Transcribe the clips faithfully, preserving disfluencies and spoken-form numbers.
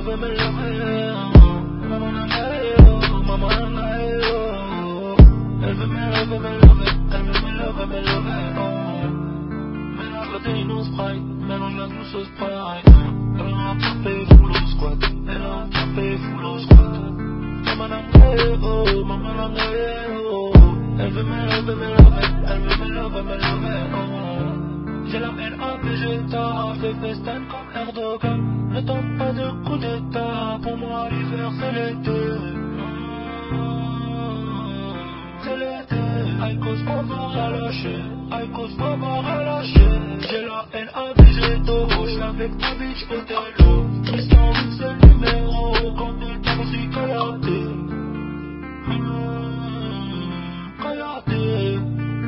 love, me love, maman nangayo, maman nangayo. Elle veut me love, me love, elle veut me love, me love. Mélange la déine au Sprite, mélange la douce au Sprite. Elle a attrapé full au squat, elle a attrapé full au squat. Maman nangayo, maman nangayo. Elle veut me love, me love, elle veut me love, me love. J'ai la haine à Vegeta, je festin comme Erdogan. Ne tente pas de coup d'état, pour moi l'hiver c'est l'été. C'est l'été. Aïkos on va relâcher, Aïkos on va relâcher. J'ai la haine à Végéto, j'suis avec ta bitch au télo. Tristan c'est le numéro, quand il t'a aussi Kayate. Kayate.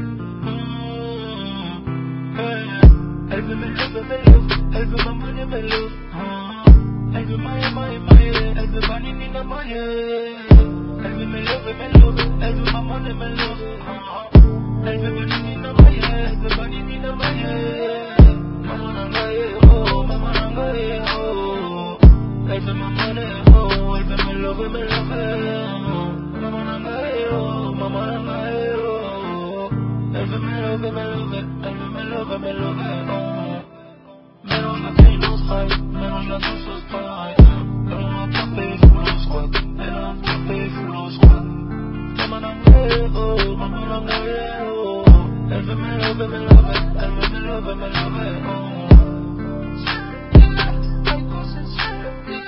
Elle veut me love, me love, elle veut ma money, me love. Elle veut maille, maille, maille, elle veut ma nina, maille. Elle veut me love, me love, elle veut ma money, me love. Elle veut ma nina, maille, elle veut ma nina, maille. Maman nangaye, oh, maman nangaye, oh. Elle veut ma money, oh, elle veut me love, me love. Maman nangaye, oh, maman nangaye, oh. Elle veut me love, me love, elle veut me love, me love, oh. Mélange la déine au Sprite, mélange la douce au Sprite. Elle a attrapé full au squat, elle a attrapé full au squat. Maman nangaye, oh, maman nangaye, oh. Elle veut me love, me love, elle veut me love, me love, oh.